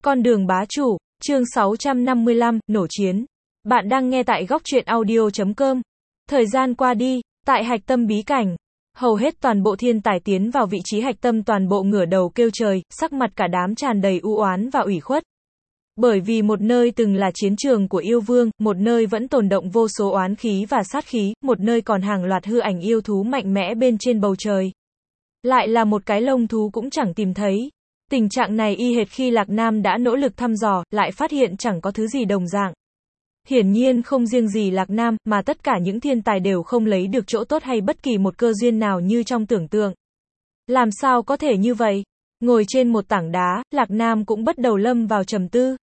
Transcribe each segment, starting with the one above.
Con đường bá chủ, chương 655, nổ chiến. Bạn đang nghe tại góc truyện audio.com. Thời gian qua đi, tại hạch tâm bí cảnh, hầu hết toàn bộ thiên tài tiến vào vị trí hạch tâm toàn bộ ngửa đầu kêu trời, sắc mặt cả đám tràn đầy u oán và ủy khuất. Bởi vì một nơi từng là chiến trường của yêu vương, một nơi vẫn tồn động vô số oán khí và sát khí, một nơi còn hàng loạt hư ảnh yêu thú mạnh mẽ bên trên bầu trời. Lại là một cái lông thú cũng chẳng tìm thấy. Tình trạng này y hệt khi Lạc Nam đã nỗ lực thăm dò, lại phát hiện chẳng có thứ gì đồng dạng. Hiển nhiên không riêng gì Lạc Nam, mà tất cả những thiên tài đều không lấy được chỗ tốt hay bất kỳ một cơ duyên nào như trong tưởng tượng. Làm sao có thể như vậy? Ngồi trên một tảng đá, Lạc Nam cũng bắt đầu lâm vào trầm tư.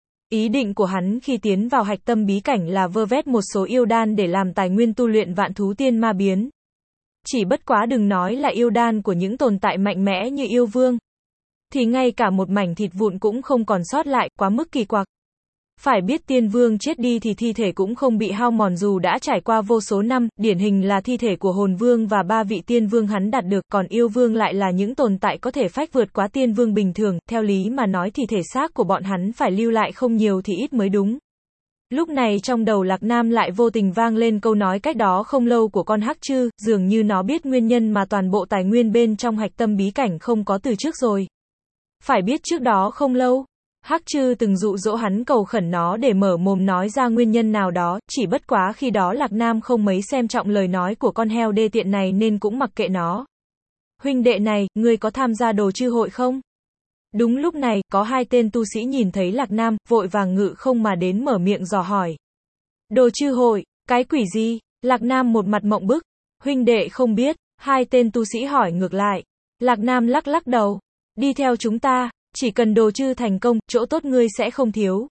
Ý định của hắn khi tiến vào hạch tâm bí cảnh là vơ vét một số yêu đan để làm tài nguyên tu luyện vạn thú tiên ma biến. Chỉ bất quá đừng nói là yêu đan của những tồn tại mạnh mẽ như yêu vương, thì ngay cả một mảnh thịt vụn cũng không còn sót lại, quá mức kỳ quặc. Phải biết tiên vương chết đi thì thi thể cũng không bị hao mòn dù đã trải qua vô số năm, điển hình là thi thể của hồn vương và 3 vị tiên vương hắn đạt được, còn yêu vương lại là những tồn tại có thể phách vượt quá tiên vương bình thường, theo lý mà nói thì thể xác của bọn hắn phải lưu lại không nhiều thì ít mới đúng. Lúc này trong đầu Lạc Nam lại vô tình vang lên câu nói cách đó không lâu của con hắc chư, dường như nó biết nguyên nhân mà toàn bộ tài nguyên bên trong hạch tâm bí cảnh không có từ trước rồi. Phải biết trước đó không lâu, hắc chư từng dụ dỗ hắn cầu khẩn nó để mở mồm nói ra nguyên nhân nào đó, chỉ bất quá khi đó Lạc Nam không mấy xem trọng lời nói của con heo đê tiện này nên cũng mặc kệ nó. Huynh đệ này, ngươi có tham gia đồ chư hội không? Đúng lúc này, có 2 tên tu sĩ nhìn thấy Lạc Nam, vội vàng ngự không mà đến mở miệng dò hỏi. Đồ chư hội, cái quỷ gì? Lạc Nam một mặt mộng bức. Huynh đệ không biết, 2 tên tu sĩ hỏi ngược lại. Lạc Nam lắc lắc đầu. Đi theo chúng ta, chỉ cần đồ chư thành công, chỗ tốt ngươi sẽ không thiếu.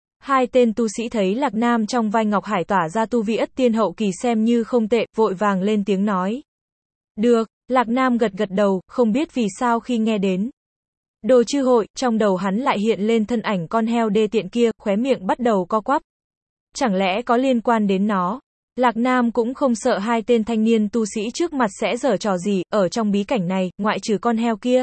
2 tên tu sĩ thấy Lạc Nam trong vai Ngọc Hải tỏa ra tu vi ất tiên hậu kỳ xem như không tệ, vội vàng lên tiếng nói. Được, Lạc Nam gật gật đầu, không biết vì sao khi nghe đến đồ chư hội, trong đầu hắn lại hiện lên thân ảnh con heo đê tiện kia, khóe miệng bắt đầu co quắp. Chẳng lẽ có liên quan đến nó? Lạc Nam cũng không sợ 2 tên thanh niên tu sĩ trước mặt sẽ giở trò gì, ở trong bí cảnh này, ngoại trừ con heo kia.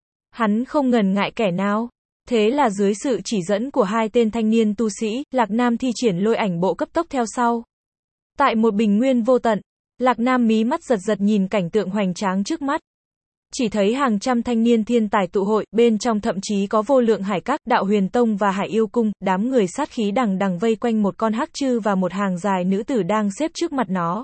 Hắn không ngần ngại kẻ nào. Thế là dưới sự chỉ dẫn của 2 tên thanh niên tu sĩ, Lạc Nam thi triển lôi ảnh bộ cấp tốc theo sau. Tại một bình nguyên vô tận, Lạc Nam mí mắt giật giật nhìn cảnh tượng hoành tráng trước mắt. Chỉ thấy hàng trăm thanh niên thiên tài tụ hội, bên trong thậm chí có vô lượng hải các, đạo huyền tông và hải yêu cung, đám người sát khí đằng đằng vây quanh một con hắc chư và một hàng dài nữ tử đang xếp trước mặt nó.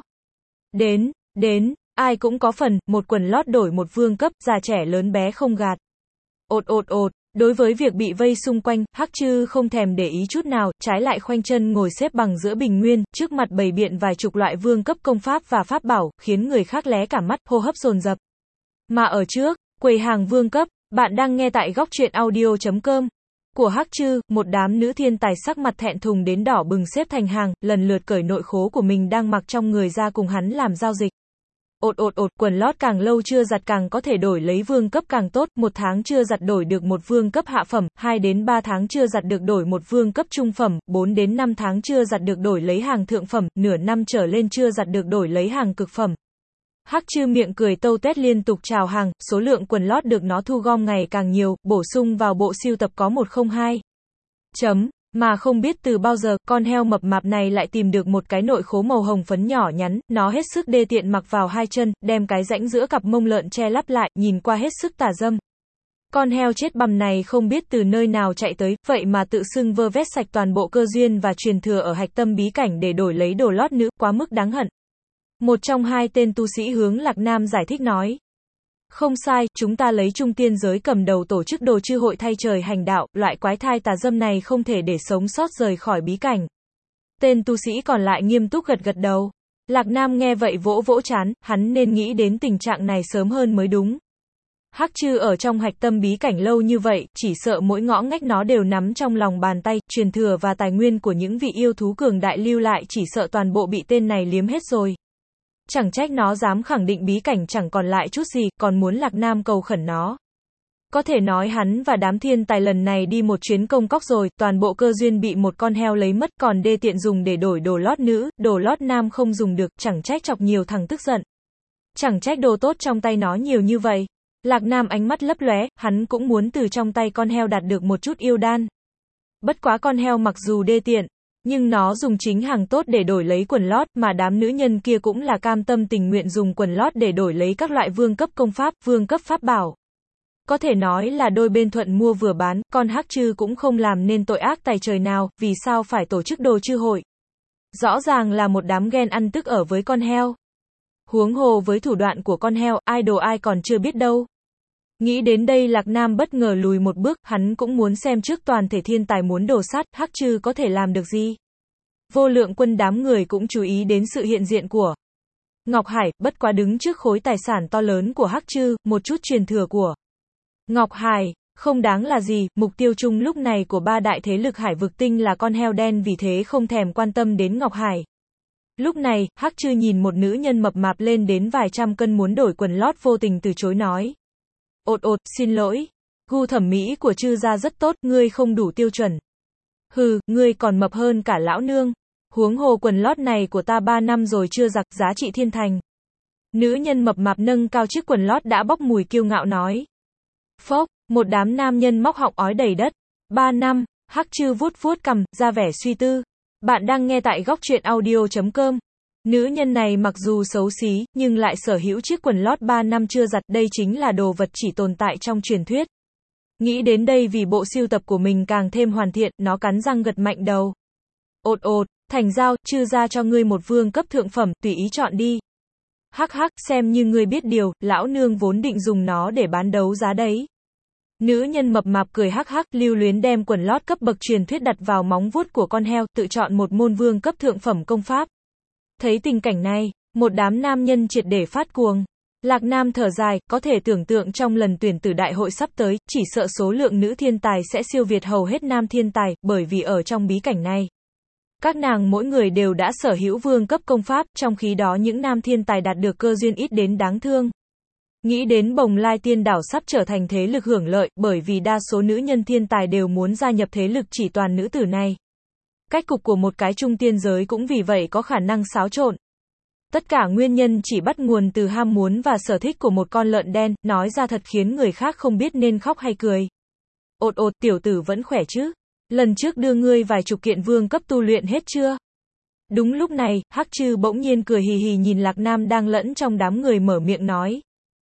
Đến, ai cũng có phần, một quần lót đổi một vương cấp, già trẻ lớn bé không gạt. Ột, đối với việc bị vây xung quanh, hắc chư không thèm để ý chút nào, trái lại khoanh chân ngồi xếp bằng giữa bình nguyên, trước mặt bày biện vài chục loại vương cấp công pháp và pháp bảo, khiến người khác lé cả mắt, hô hấp dồn dập. Mà ở trước, quầy hàng vương cấp, bạn đang nghe tại góc truyện audio.com. Của hắc chư, một đám nữ thiên tài sắc mặt thẹn thùng đến đỏ bừng xếp thành hàng, lần lượt cởi nội khố của mình đang mặc trong người ra cùng hắn làm giao dịch. Ột, quần lót càng lâu chưa giặt càng có thể đổi lấy vương cấp càng tốt, 1 tháng chưa giặt đổi được một vương cấp hạ phẩm, 2 đến 3 tháng chưa giặt được đổi một vương cấp trung phẩm, 4 đến 5 tháng chưa giặt được đổi lấy hàng thượng phẩm, nửa năm trở lên chưa giặt được đổi lấy hàng cực phẩm. Hắc chư miệng cười tâu tuét liên tục chào hàng, số lượng quần lót được nó thu gom ngày càng nhiều, bổ sung vào bộ sưu tập có 102. Mà không biết từ bao giờ, con heo mập mạp này lại tìm được một cái nội khố màu hồng phấn nhỏ nhắn, nó hết sức đê tiện mặc vào 2 chân, đem cái rãnh giữa cặp mông lợn che lắp lại, nhìn qua hết sức tà dâm. Con heo chết bầm này không biết từ nơi nào chạy tới, vậy mà tự xưng vơ vét sạch toàn bộ cơ duyên và truyền thừa ở hạch tâm bí cảnh để đổi lấy đồ lót nữ, quá mức đáng hận. Một trong 2 tên tu sĩ hướng Lạc Nam giải thích nói. Không sai, chúng ta lấy trung tiên giới cầm đầu tổ chức đồ chư hội thay trời hành đạo, loại quái thai tà dâm này không thể để sống sót rời khỏi bí cảnh. Tên tu sĩ còn lại nghiêm túc gật gật đầu. Lạc Nam nghe vậy vỗ vỗ trán, hắn nên nghĩ đến tình trạng này sớm hơn mới đúng. Hắc chư ở trong hạch tâm bí cảnh lâu như vậy, chỉ sợ mỗi ngõ ngách nó đều nắm trong lòng bàn tay, truyền thừa và tài nguyên của những vị yêu thú cường đại lưu lại chỉ sợ toàn bộ bị tên này liếm hết rồi. Chẳng trách nó dám khẳng định bí cảnh chẳng còn lại chút gì, còn muốn Lạc Nam cầu khẩn nó. Có thể nói hắn và đám thiên tài lần này đi một chuyến công cóc rồi, toàn bộ cơ duyên bị một con heo lấy mất, còn đê tiện dùng để đổi đồ lót nữ, đồ lót nam không dùng được, chẳng trách chọc nhiều thằng tức giận. Chẳng trách đồ tốt trong tay nó nhiều như vậy. Lạc Nam ánh mắt lấp lóe, hắn cũng muốn từ trong tay con heo đạt được một chút yêu đan. Bất quá con heo mặc dù đê tiện, nhưng nó dùng chính hàng tốt để đổi lấy quần lót, mà đám nữ nhân kia cũng là cam tâm tình nguyện dùng quần lót để đổi lấy các loại vương cấp công pháp, vương cấp pháp bảo. Có thể nói là đôi bên thuận mua vừa bán, con hắc chư cũng không làm nên tội ác tày trời nào, vì sao phải tổ chức đồ chư hội. Rõ ràng là một đám ghen ăn tức ở với con heo. Huống hồ với thủ đoạn của con heo, idol ai còn chưa biết đâu. Nghĩ đến đây Lạc Nam bất ngờ lùi một bước, hắn cũng muốn xem trước toàn thể thiên tài muốn đồ sát, hắc chư có thể làm được gì. Vô Lượng Quân đám người cũng chú ý đến sự hiện diện của Ngọc Hải, bất quá đứng trước khối tài sản to lớn của hắc chư, một chút truyền thừa của Ngọc Hải, không đáng là gì, mục tiêu chung lúc này của ba đại thế lực hải vực tinh là con heo đen, vì thế không thèm quan tâm đến Ngọc Hải. Lúc này, hắc chư nhìn một nữ nhân mập mạp lên đến vài trăm cân muốn đổi quần lót vô tình từ chối nói. Xin lỗi. Gu thẩm mỹ của chư gia rất tốt, ngươi không đủ tiêu chuẩn. Hừ, ngươi còn mập hơn cả lão nương. Huống hồ quần lót này của ta 3 năm rồi chưa giặt, giá trị thiên thành. Nữ nhân mập mạp nâng cao chiếc quần lót đã bốc mùi kiêu ngạo nói. Phốc, một đám nam nhân móc họng ói đầy đất. 3 năm, hắc chư vuốt vuốt cằm, ra vẻ suy tư. Bạn đang nghe tại góc truyện audio.com. Nữ nhân này mặc dù xấu xí, nhưng lại sở hữu chiếc quần lót 3 năm chưa giặt, đây chính là đồ vật chỉ tồn tại trong truyền thuyết. Nghĩ đến đây vì bộ sưu tập của mình càng thêm hoàn thiện, nó cắn răng gật mạnh đầu. Thành giao, chư ra cho ngươi một vương cấp thượng phẩm, tùy ý chọn đi. Hắc hắc, xem như ngươi biết điều, lão nương vốn định dùng nó để bán đấu giá đấy. Nữ nhân mập mạp cười hắc hắc, lưu luyến đem quần lót cấp bậc truyền thuyết đặt vào móng vuốt của con heo, tự chọn một môn vương cấp thượng phẩm công pháp. Thấy tình cảnh này, một đám nam nhân triệt để phát cuồng. Lạc Nam thở dài, có thể tưởng tượng trong lần tuyển tử đại hội sắp tới, chỉ sợ số lượng nữ thiên tài sẽ siêu việt hầu hết nam thiên tài, bởi vì ở trong bí cảnh này, các nàng mỗi người đều đã sở hữu vương cấp công pháp, trong khi đó những nam thiên tài đạt được cơ duyên ít đến đáng thương. Nghĩ đến Bồng Lai Tiên Đảo sắp trở thành thế lực hưởng lợi, bởi vì đa số nữ nhân thiên tài đều muốn gia nhập thế lực chỉ toàn nữ tử này. Cách cục của một cái trung tiên giới cũng vì vậy có khả năng xáo trộn. Tất cả nguyên nhân chỉ bắt nguồn từ ham muốn và sở thích của một con lợn đen, nói ra thật khiến người khác không biết nên khóc hay cười. Tiểu tử vẫn khỏe chứ? Lần trước đưa ngươi vài chục kiện vương cấp tu luyện hết chưa? Đúng lúc này, hắc chư bỗng nhiên cười hì hì nhìn Lạc Nam đang lẫn trong đám người mở miệng nói.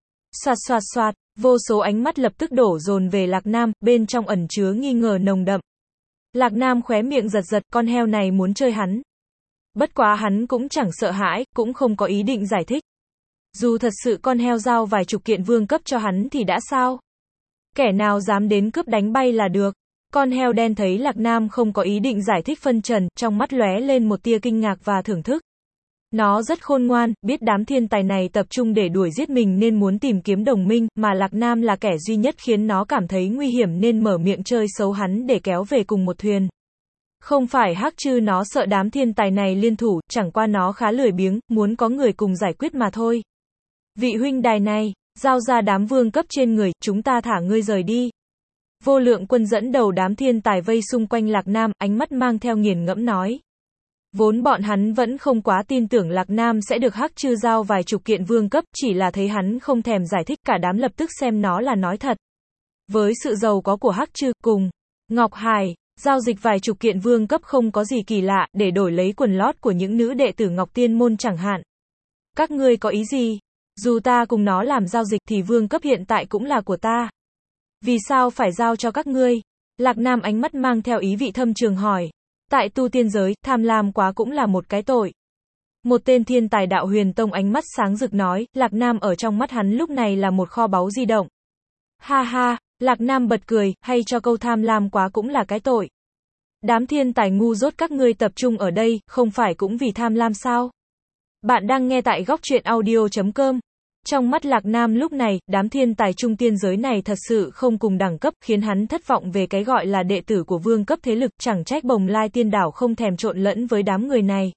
Xoạt, vô số ánh mắt lập tức đổ dồn về Lạc Nam, bên trong ẩn chứa nghi ngờ nồng đậm. Lạc Nam khóe miệng giật, con heo này muốn chơi hắn. Bất quá hắn cũng chẳng sợ hãi, cũng không có ý định giải thích. Dù thật sự con heo giao vài chục kiện vương cấp cho hắn thì đã sao? Kẻ nào dám đến cướp đánh bay là được. Con heo đen thấy Lạc Nam không có ý định giải thích phân trần, trong mắt lóe lên một tia kinh ngạc và thưởng thức. Nó rất khôn ngoan, biết đám thiên tài này tập trung để đuổi giết mình nên muốn tìm kiếm đồng minh, mà Lạc Nam là kẻ duy nhất khiến nó cảm thấy nguy hiểm nên mở miệng chơi xấu hắn để kéo về cùng một thuyền. Không phải hắc chư nó sợ đám thiên tài này liên thủ, chẳng qua nó khá lười biếng, muốn có người cùng giải quyết mà thôi. Vị huynh đài này, giao ra đám vương cấp trên người, chúng ta thả ngươi rời đi. Vô Lượng Quân dẫn đầu đám thiên tài vây xung quanh Lạc Nam, ánh mắt mang theo nghiền ngẫm nói. Vốn bọn hắn vẫn không quá tin tưởng Lạc Nam sẽ được hắc chư giao vài chục kiện vương cấp, chỉ là thấy hắn không thèm giải thích, cả đám lập tức xem nó là nói thật. Với sự giàu có của hắc chư, cùng Ngọc Hải, giao dịch vài chục kiện vương cấp không có gì kỳ lạ, để đổi lấy quần lót của những nữ đệ tử Ngọc Tiên Môn chẳng hạn. Các ngươi có ý gì? Dù ta cùng nó làm giao dịch thì vương cấp hiện tại cũng là của ta. Vì sao phải giao cho các ngươi? Lạc Nam ánh mắt mang theo ý vị thâm trường hỏi. Tại tu tiên giới, tham lam quá cũng là một cái tội. Một tên thiên tài đạo huyền tông ánh mắt sáng rực nói, Lạc Nam ở trong mắt hắn lúc này là một kho báu di động. Ha ha, Lạc Nam bật cười, hay cho câu tham lam quá cũng là cái tội. Đám thiên tài ngu dốt các ngươi tập trung ở đây, không phải cũng vì tham lam sao? Bạn đang nghe tại góc truyện audio.com. Trong mắt Lạc Nam lúc này, đám thiên tài trung tiên giới này thật sự không cùng đẳng cấp, khiến hắn thất vọng về cái gọi là đệ tử của vương cấp thế lực, chẳng trách Bồng Lai Tiên Đảo không thèm trộn lẫn với đám người này.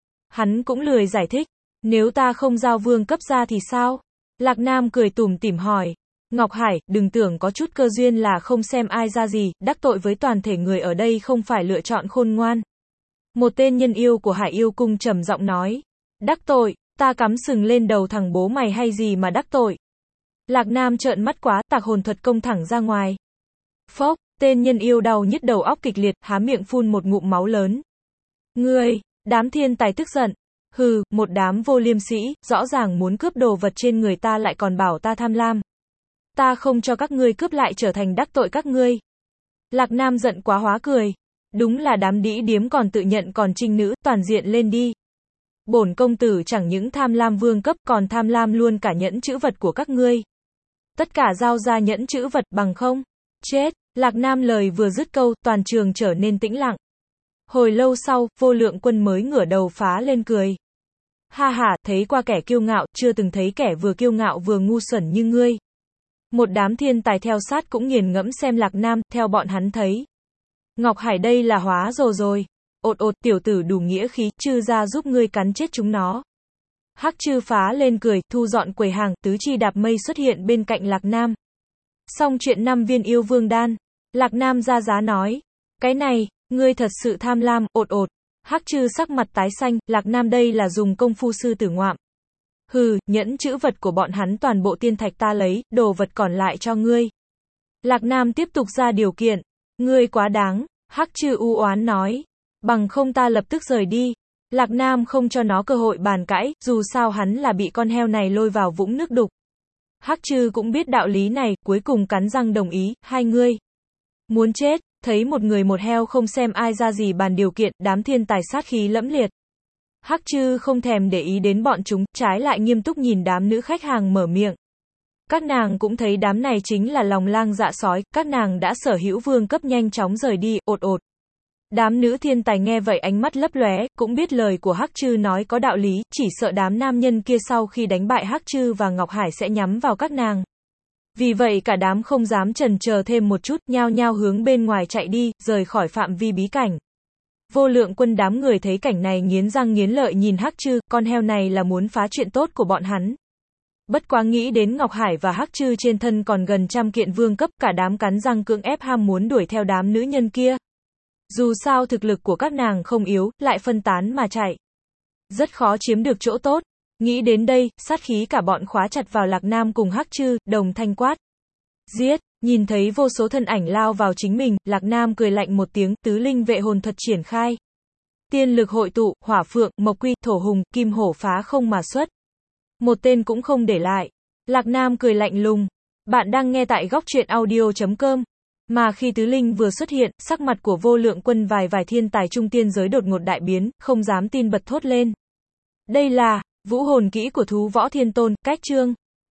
Hắn cũng lười giải thích, nếu ta không giao vương cấp ra thì sao? Lạc Nam cười tủm tỉm hỏi. Ngọc Hải, đừng tưởng có chút cơ duyên là không xem ai ra gì, đắc tội với toàn thể người ở đây không phải lựa chọn khôn ngoan. Một tên nhân yêu của Hải Yêu Cung trầm giọng nói. Đắc tội? Ta cắm sừng lên đầu thằng bố mày hay gì mà đắc tội? Lạc Nam trợn mắt quá, tạc hồn thuật công thẳng ra ngoài. Phốc, tên nhân yêu đau nhức đầu óc kịch liệt, há miệng phun một ngụm máu lớn. Ngươi, đám thiên tài tức giận. Hừ, một đám vô liêm sĩ, rõ ràng muốn cướp đồ vật trên người ta lại còn bảo ta tham lam. Ta không cho các ngươi cướp lại trở thành đắc tội các ngươi. Lạc Nam giận quá hóa cười. Đúng là đám đĩ điếm còn tự nhận còn trinh nữ, toàn diện lên đi. Bổn công tử chẳng những tham lam vương cấp còn tham lam luôn cả nhẫn chữ vật của các ngươi. Tất cả giao ra nhẫn chữ vật bằng không. Chết, Lạc Nam lời vừa dứt câu, toàn trường trở nên tĩnh lặng. Hồi lâu sau, Vô Lượng Quân mới ngửa đầu phá lên cười. Ha ha, thấy qua kẻ kiêu ngạo, chưa từng thấy kẻ vừa kiêu ngạo vừa ngu xuẩn như ngươi. Một đám thiên tài theo sát cũng nghiền ngẫm xem Lạc Nam, theo bọn hắn thấy. Ngọc Hải đây là hóa rồ rồi. Ột ột, tiểu tử đủ nghĩa khí, chư ra giúp ngươi cắn chết chúng nó. Hắc chư phá lên cười, thu dọn quầy hàng, tứ chi đạp mây xuất hiện bên cạnh Lạc Nam. Xong chuyện 5 viên yêu vương đan. Lạc Nam ra giá nói. Cái này, ngươi thật sự tham lam, ột ột. Hắc chư sắc mặt tái xanh, Lạc Nam đây là dùng công phu sư tử ngoạm. Hừ, nhẫn chữ vật của bọn hắn toàn bộ tiên thạch ta lấy, đồ vật còn lại cho ngươi. Lạc Nam tiếp tục ra điều kiện. Ngươi quá đáng, Hắc chư u oán nói. Bằng không ta lập tức rời đi. Lạc Nam không cho nó cơ hội bàn cãi, dù sao hắn là bị con heo này lôi vào vũng nước đục. Hắc chư cũng biết đạo lý này, cuối cùng cắn răng đồng ý, hai ngươi. Muốn chết, thấy một người một heo không xem ai ra gì bàn điều kiện, đám thiên tài sát khí lẫm liệt. Hắc chư không thèm để ý đến bọn chúng, trái lại nghiêm túc nhìn đám nữ khách hàng mở miệng. Các nàng cũng thấy đám này chính là lòng lang dạ sói, các nàng đã sở hữu vương cấp nhanh chóng rời đi, ột ột. Đám nữ thiên tài nghe vậy ánh mắt lấp lóe, cũng biết lời của Hắc chư nói có đạo lý, chỉ sợ đám nam nhân kia sau khi đánh bại Hắc chư và Ngọc Hải sẽ nhắm vào các nàng. Vì vậy cả đám không dám chần chờ thêm một chút, nhao nhao hướng bên ngoài chạy đi, rời khỏi phạm vi bí cảnh. Vô Lượng Quân đám người thấy cảnh này nghiến răng nghiến lợi nhìn Hắc chư, con heo này là muốn phá chuyện tốt của bọn hắn. Bất quá nghĩ đến Ngọc Hải và Hắc chư trên thân còn gần 100 kiện vương cấp, cả đám cắn răng cưỡng ép ham muốn đuổi theo đám nữ nhân kia. Dù sao thực lực của các nàng không yếu, lại phân tán mà chạy. Rất khó chiếm được chỗ tốt. Nghĩ đến đây, sát khí cả bọn khóa chặt vào Lạc Nam cùng Hắc chư, đồng thanh quát. Giết, nhìn thấy vô số thân ảnh lao vào chính mình, Lạc Nam cười lạnh một tiếng, tứ linh vệ hồn thuật triển khai. Tiên lực hội tụ, hỏa phượng, mộc quy, thổ hùng, kim hổ phá không mà xuất. Một tên cũng không để lại. Lạc Nam cười lạnh lùng. Bạn đang nghe tại góc truyện audio.com. Mà khi tứ linh vừa xuất hiện, sắc mặt của Vô Lượng Quân vài thiên tài trung tiên giới đột ngột đại biến, không dám tin bật thốt lên. Đây là vũ hồn kỹ của thú võ thiên tôn, cách chương.